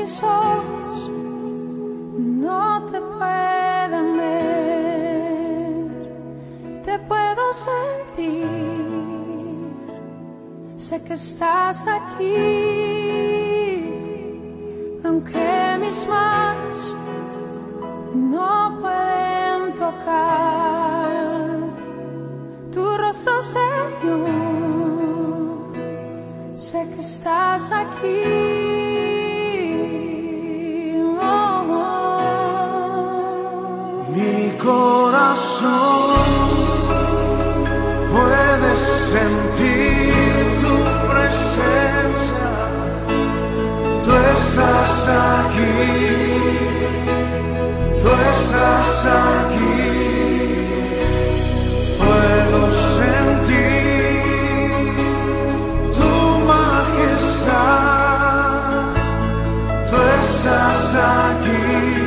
mis ojos no te pueden ver, te puedo sentir, sé que estás aquí, aunque mis manos no pueden tocar tu rostro, Señor, sé que estás aquí. Mi corazón puede sentir tu presencia, tú estás aquí, tú estás aquí. Puedo sentir tu majestad, tú estás aquí.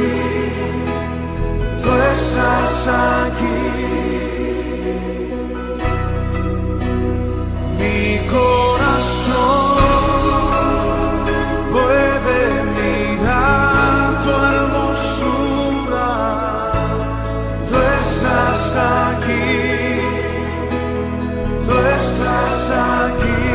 Tú estás aquí. Mi corazón puede mirar tu hermosura. Tú estás aquí. Tú estás aquí.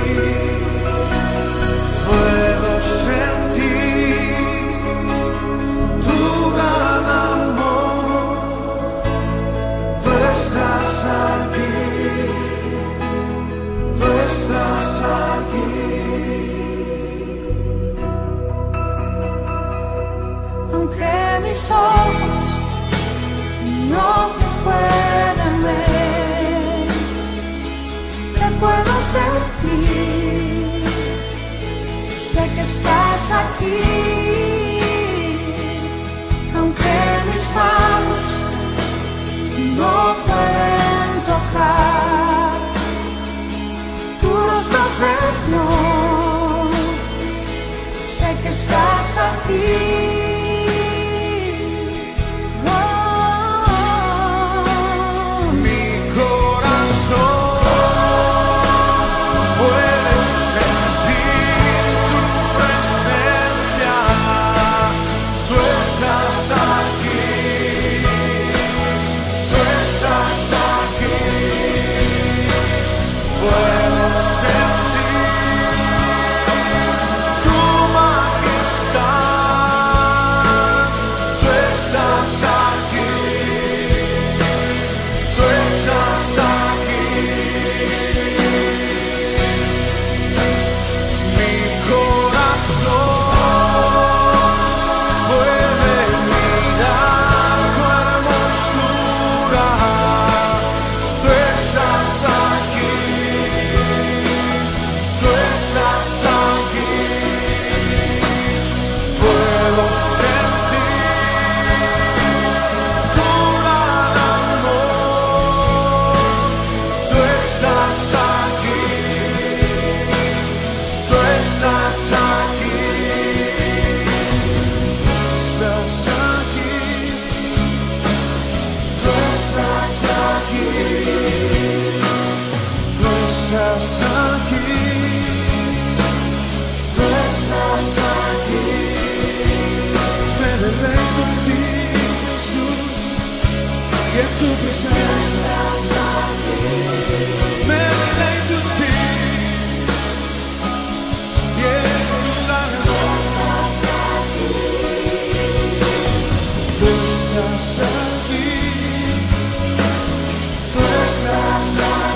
Puedo sentir tu gran amor. Tú estás aquí, tú estás aquí. Aunque mis ojos no te pueden ver, te puedo sentir, sé que estás aquí, aunque mis manos no pueden tocar tu rostro, Señor, sé que estás aquí. Mi corazón puede sentir tu presencia, tú estás aquí. Puedo sentir tu majestad, tú estás aquí, tú estás aquí. Mi corazón puede mirar tu hermosura, tú estás aquí. Tú estás aquí, puedo sentir tu gran amor. Tú estás aquí, tú estás aquí, estás aquí, tú estás aquí, tú estás aquí. Tú estás aquí. Me deleito en ti, Jesús, y en tu presencia. Me deleito en ti, y en tu gran amor. Tú estás aquí. Tú estás aquí.